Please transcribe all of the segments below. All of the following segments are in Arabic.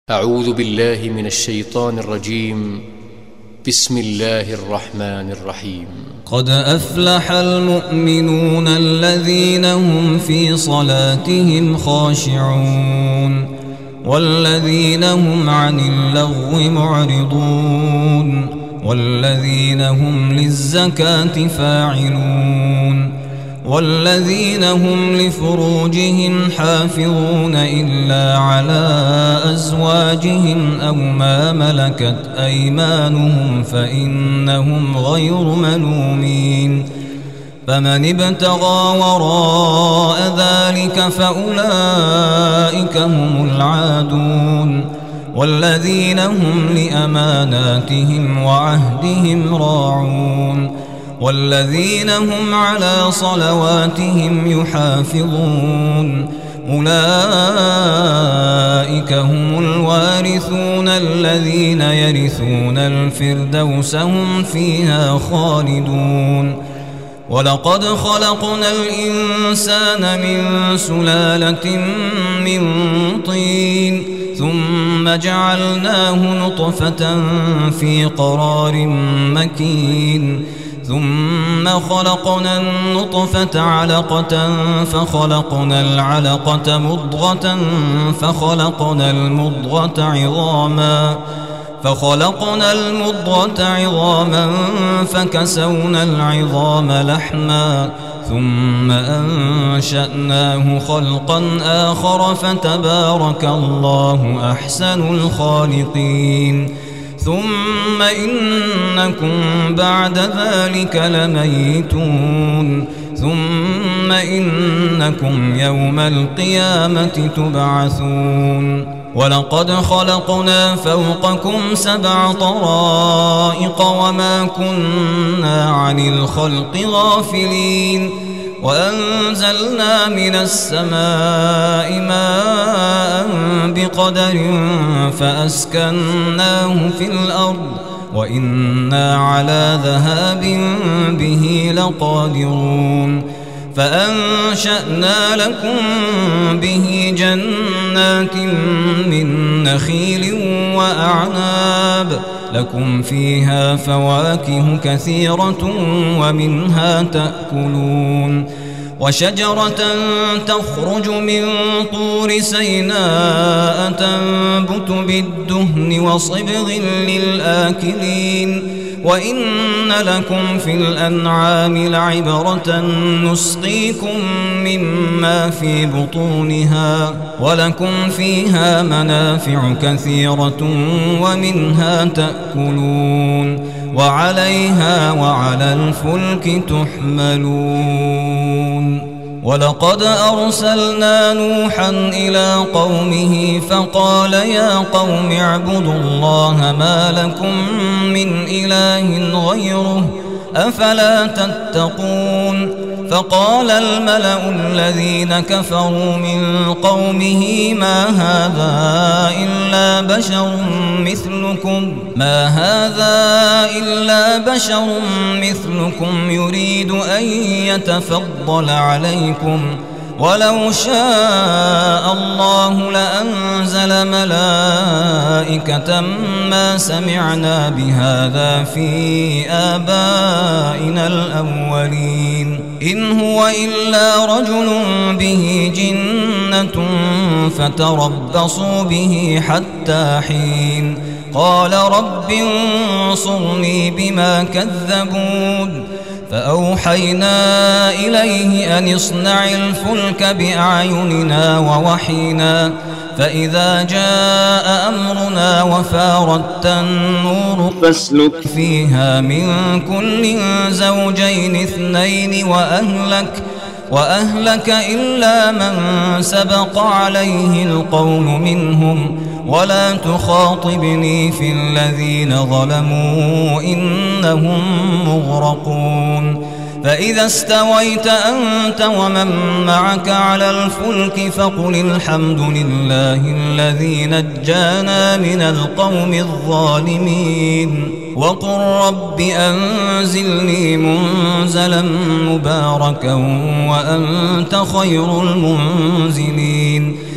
أعوذ بالله من الشيطان الرجيم. بسم الله الرحمن الرحيم. قد أفلح المؤمنون الذين هم في صلاتهم خاشعون والذين هم عن اللغو معرضون والذين هم للزكاة فاعلون والذين هم لفروجهم حافظون إلا على أزواجهم أو ما ملكت أيمانهم فإنهم غير ملومين. فمن ابتغى وراء ذلك فأولئك هم العادون والذين هم لأماناتهم وعهدهم راعون والذين هم على صلواتهم يحافظون. أولئك هم الوارثون الذين يرثون الفردوس هم فيها خالدون. ولقد خلقنا الإنسان من سلالة من طين ثم جعلناه نطفة في قرار مكين ثم خلقنا النطفة علقة فخلقنا العلقة مضغة فخلقنا المضغة عظاما فكسونا العظام لحما ثم أنشأناه خلقا آخر فتبارك الله أحسن الخالقين. ثم إنكم بعد ذلك لميتون ثم إنكم يوم القيامة تبعثون. ولقد خلقنا فوقكم 7 طرائق وما كنا عن الخلق غافلين وأنزلنا من السماء ماء بقدر فأسكناه في الأرض وإنا على ذهاب به لقادرون. فأنشأنا لكم به جنات من نخيل وأعناب لكم فيها فواكه كثيرة ومنها تأكلون. وشجرة تخرج من طور سيناء تنبت بالدهن وصبغ للآكلين. وإن لكم في الأنعام لعبرة نسقيكم مما في بطونها ولكم فيها منافع كثيرة ومنها تأكلون وعليها وعلى الفلك تحملون. ولقد أرسلنا نوحا إلى قومه فقال يا قوم اعبدوا الله ما لكم من إله غيره أفلا تتقون. فقال الملأ الذين كفروا من قومه ما هذا إلا بشر مثلكم يريد أن يتفضل عليكم ولو شاء الله لأنزل ملائكة ما سمعنا بهذا في آبائنا الأولين إن هو إلا رجل به جنة فتربصوا به حتى حين. قال رب انصرني بما كذبون. فأوحينا إليه أن اصنع الفلك بأعيننا ووحينا فإذا جاء أمرنا وفاردت النور فاسلك فيها من كل زوجين 2 وأهلك إلا من سبق عليه القول منهم ولا تخاطبني في الذين ظلموا إنهم مغرقون. فإذا استويت أنت ومن معك على الفلك فقل الحمد لله الذي نجانا من القوم الظالمين وقل رب أنزلني منزلا مباركا وأنت خير المنزلين.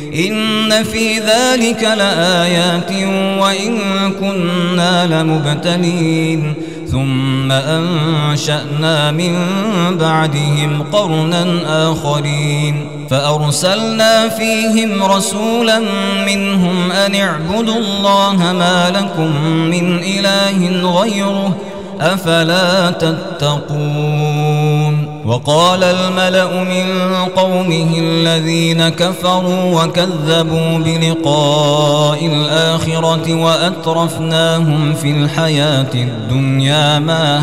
إن في ذلك لآيات وإن كنا لمبتلين ثم أنشأنا من بعدهم قرنا آخرين فأرسلنا فيهم رسولا منهم أن اعبدوا الله ما لكم من إله غيره أفلا تتقون وقال الملأ من قومه الذين كفروا وكذبوا بلقاء الآخرة وأترفناهم في الحياة الدنيا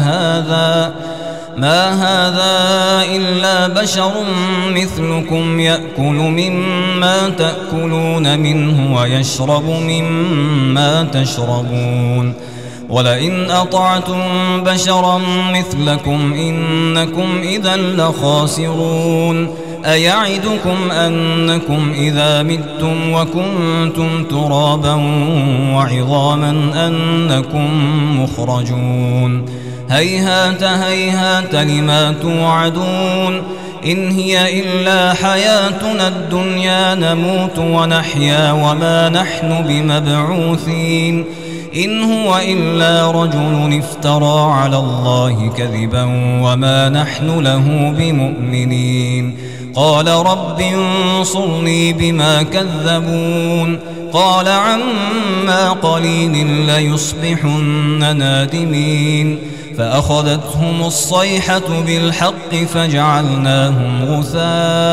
ما هذا إلا بشر مثلكم يأكل مما تأكلون منه ويشرب مما تشربون ولئن أطعتم بشرا مثلكم إنكم إذا لخاسرون أيعدكم أنكم إذا متم وكنتم ترابا وعظاما أنكم مخرجون هيهات هيهات لما توعدون إن هي إلا حياتنا الدنيا نموت ونحيا وما نحن بمبعوثين إن هو إلا رجل افترى على الله كذبا وما نحن له بمؤمنين قال رب انصرني بما كذبون قال عما قليل ليصبحن نادمين فأخذتهم الصيحة بالحق فجعلناهم غثاء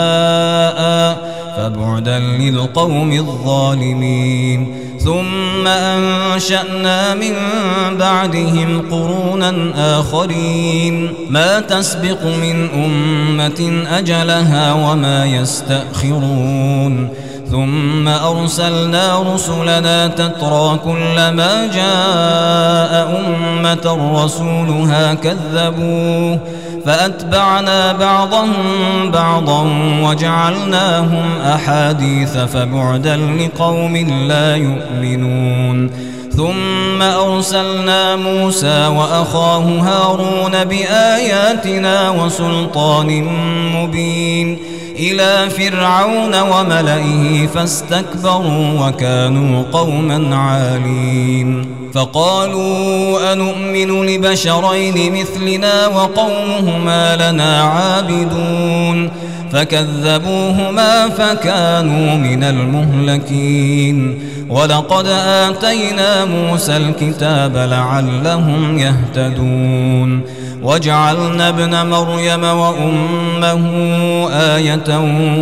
فبعدا للقوم الظالمين ثم أنشأنا من بعدهم قرونا آخرين ما تسبق من أمة أجلها وما يستأخرون ثم أرسلنا رسلنا تترى كلما جاء أمة رسولها كذبوه فأتبعنا بعضهم بعضا وجعلناهم أحاديث فبعدا لقوم لا يؤمنون ثم أرسلنا موسى وأخاه هارون بآياتنا وسلطان مبين إلى فرعون وملئه فاستكبروا وكانوا قوما عالين فقالوا أنؤمن لبشرين مثلنا وقومهما لنا عابدون فكذبوهما فكانوا من المهلكين ولقد آتينا موسى الكتاب لعلهم يهتدون وجعلنا ابن مريم وأمه آية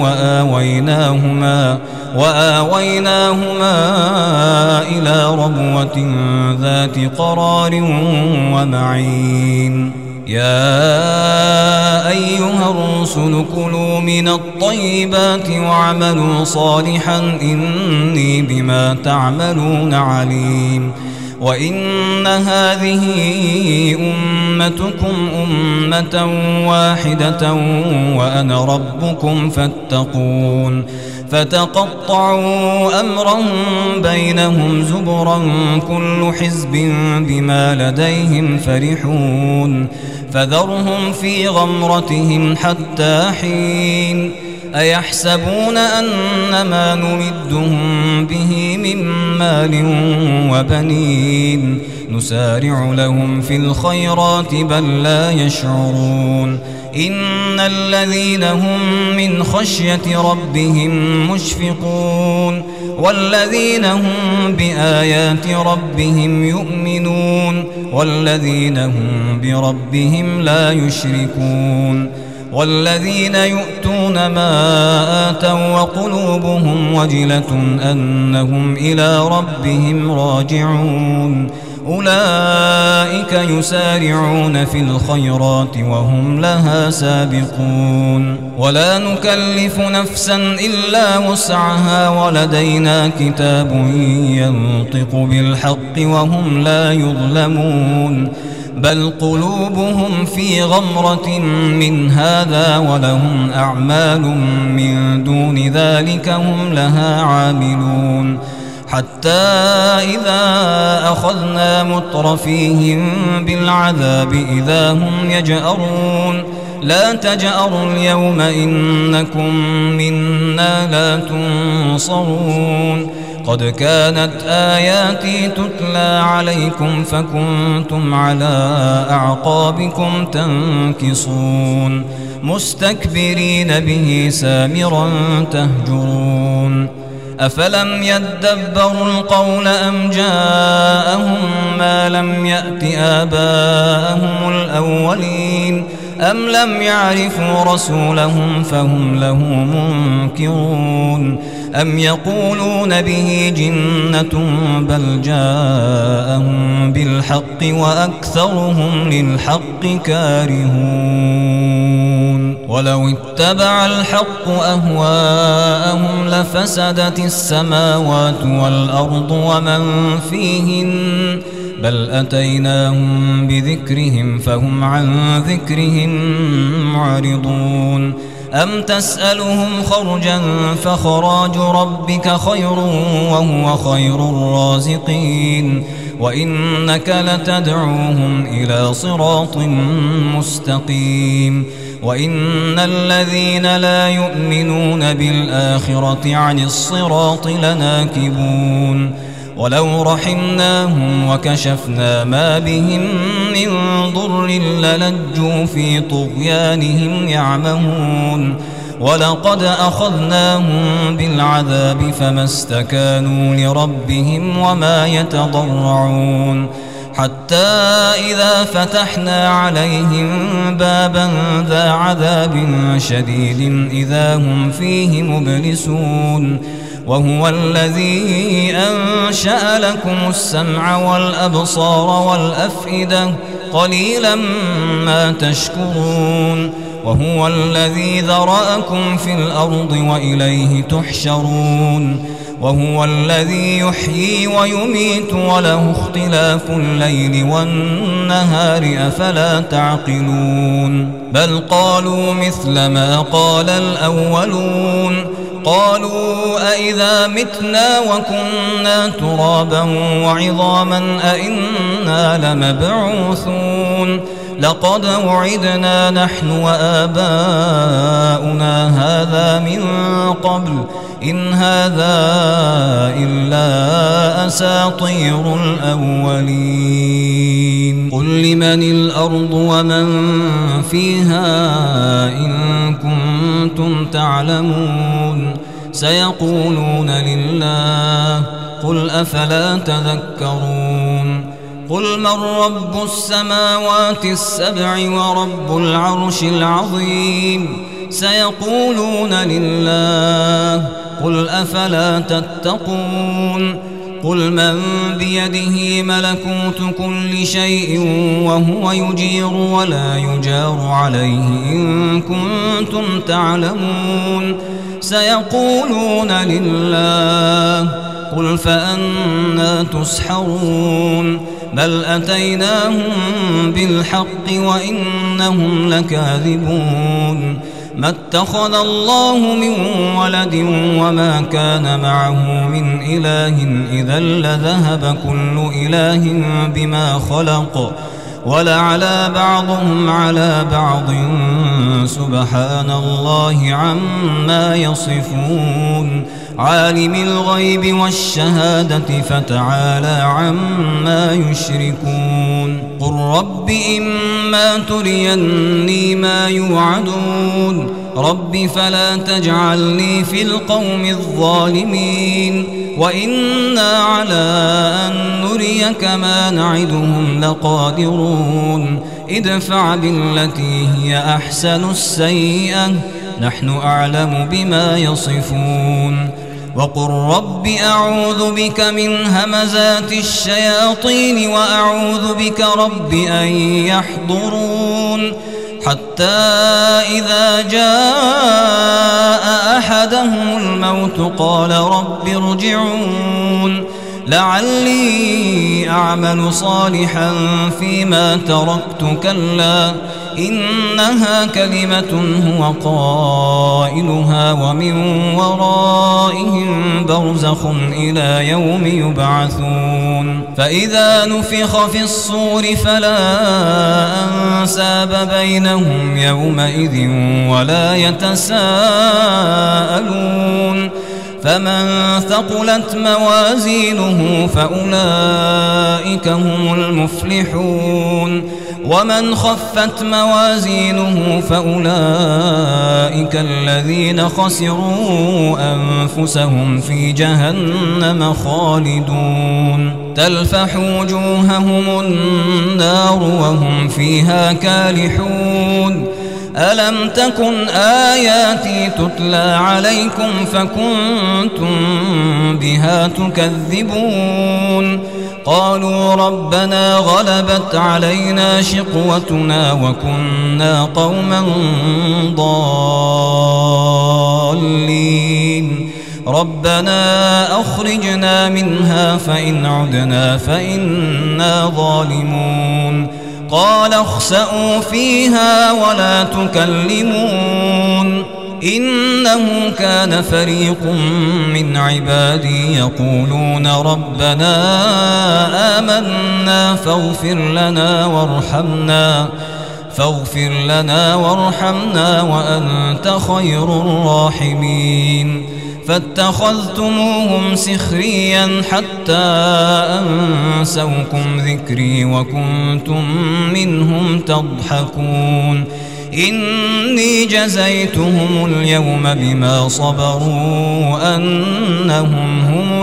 وآويناهما إلى ربوة ذات قرار ومعين يا أيها الرسل كلوا من الطيبات واعملوا صالحا إني بما تعملون عليم وإن هذه أمتكم أمة واحدة وأنا ربكم فاتقون فتقطعوا أمرهم بينهم زبرا كل حزب بما لديهم فرحون فذرهم في غمرتهم حتى حين أيحسبون أن ما نمدهم به من مال وبنين نسارع لهم في الخيرات بل لا يشعرون إن الذين هم من خشية ربهم مشفقون والذين هم بآيات ربهم يؤمنون والذين هم بربهم لا يشركون والذين يؤتون ما آتوا وقلوبهم وجلة أنهم إلى ربهم راجعون أولئك يسارعون في الخيرات وهم لها سابقون ولا نكلف نفسا إلا وسعها ولدينا كتاب ينطق بالحق وهم لا يظلمون بل قلوبهم في غمرة من هذا ولهم أعمال من دون ذلك هم لها عاملون حتى إذا أخذنا مترفيهم بالعذاب إذا هم يجأرون لا تجأروا اليوم إنكم منا لا تنصرون قد كانت آياتي تتلى عليكم فكنتم على أعقابكم تنكصون مستكبرين به سامرا تهجرون أفلم يدبروا القول أم جاءهم ما لم يأت آباءهم الأولين أم لم يعرفوا رسولهم فهم له منكرون أم يقولون به جنة بل جاءهم بالحق وأكثرهم للحق كارهون ولو اتبع الحق أهواءهم لفسدت السماوات والأرض ومن فيهن بل أتيناهم بذكرهم فهم عن ذكرهم معرضون أم تسألهم خرجا فخراج ربك خير وهو خير الرازقين وإنك لتدعوهم إلى صراط مستقيم وإن الذين لا يؤمنون بالآخرة عن الصراط لناكبون ولو رحمناهم وكشفنا ما بهم من ضر للجوا في طغيانهم يعمهون ولقد أخذناهم بالعذاب فما استكانوا لربهم وما يتضرعون حتى إذا فتحنا عليهم بابا ذا عذاب شديد إذا هم فيه مبلسون وهو الذي أنشأ لكم السمع والأبصار والأفئدة قليلا ما تشكرون وهو الذي ذرأكم في الأرض وإليه تحشرون وهو الذي يحيي ويميت وله اختلاف الليل والنهار أفلا تعقلون بل قالوا مثل ما قال الأولون قالوا أئذا متنا وكنا ترابا وعظاما أئنا لمبعوثون لقد وعدنا نحن وآباؤنا هذا من قبل إن هذا إلا أساطير الأولين قل لمن الأرض ومن فيها إن كنتم تعلمون سيقولون لله قل أفلا تذكرون قل من رب السماوات السبع ورب العرش العظيم سيقولون لله قل أفلا تتقون قل من بيده ملكوت كل شيء وهو يجير ولا يجار عليه إن كنتم تعلمون سيقولون لله قل فأنى تسحرون بل أتيناهم بالحق وإنهم لكاذبون ما اتخذ الله من ولد وما كان معه من إله إذا لذهب كل إله بما خلق ولعلى بعضهم على بعض سبحان الله عما يصفون عالم الغيب والشهادة فتعالى عما يشركون قل رب إما تريني ما يوعدون رب فلا تجعلني في القوم الظالمين وإنا على أن نريك ما نعدهم لقادرون ادفع بالتي هي أحسن السيئة نحن أعلم بما يصفون وقل رب أعوذ بك من همزات الشياطين وأعوذ بك رب أن يحضرون حتى إذا جاء أحدهم الموت قال رب ارجعون لعلي أعمل صالحا فيما تركت كلا إنها كلمة هو قائلها ومن ورائهم برزخ إلى يوم يبعثون فإذا نفخ في الصور فلا أنساب بينهم يومئذ ولا يتساءلون فمن ثقلت موازينه فأولئك هم المفلحون ومن خفت موازينه فأولئك الذين خسروا أنفسهم في جهنم خالدون تلفح وجوههم النار وهم فيها كالحون ألم تكن آياتي تتلى عليكم فكنتم بها تكذبون قالوا ربنا غلبت علينا شقوتنا وكنا قوما ضالين ربنا أخرجنا منها فإن عدنا فإنا ظالمون قال اخسئوا فيها ولا تكلمون إنه كان فريق من عبادي يقولون ربنا آمنا فاغفر لنا وارحمنا وأنت خير الراحمين فاتخذتموهم سخريا حتى أنسوكم ذكري وكنتم منهم تضحكون إني جزيتهم اليوم بما صبروا أنهم هم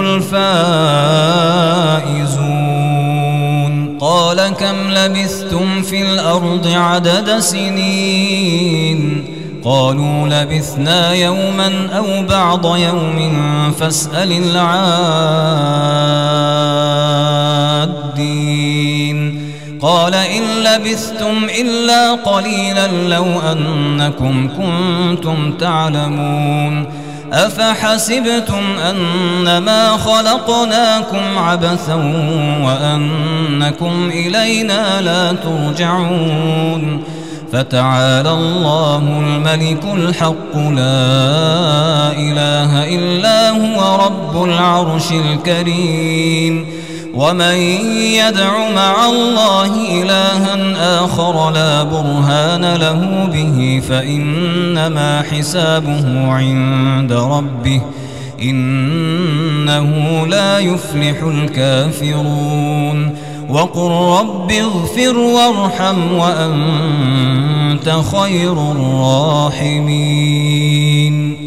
الفائزون قال كم لبثتم في الأرض عدد سنين قالوا لبثنا يوما أو بعض يوم فاسأل العادين قال إن لبثتم إلا قليلا لو أنكم كنتم تعلمون أفحسبتم أنما خلقناكم عبثا وأنكم إلينا لا ترجعون فتعالى الله الملك الحق لا إله إلا هو رب العرش الكريم ومن يدع مع الله إلها آخر لا برهان له به فإنما حسابه عند ربه إنه لا يفلح الكافرون وقل رب اغفر وارحم وأنت خير الراحمين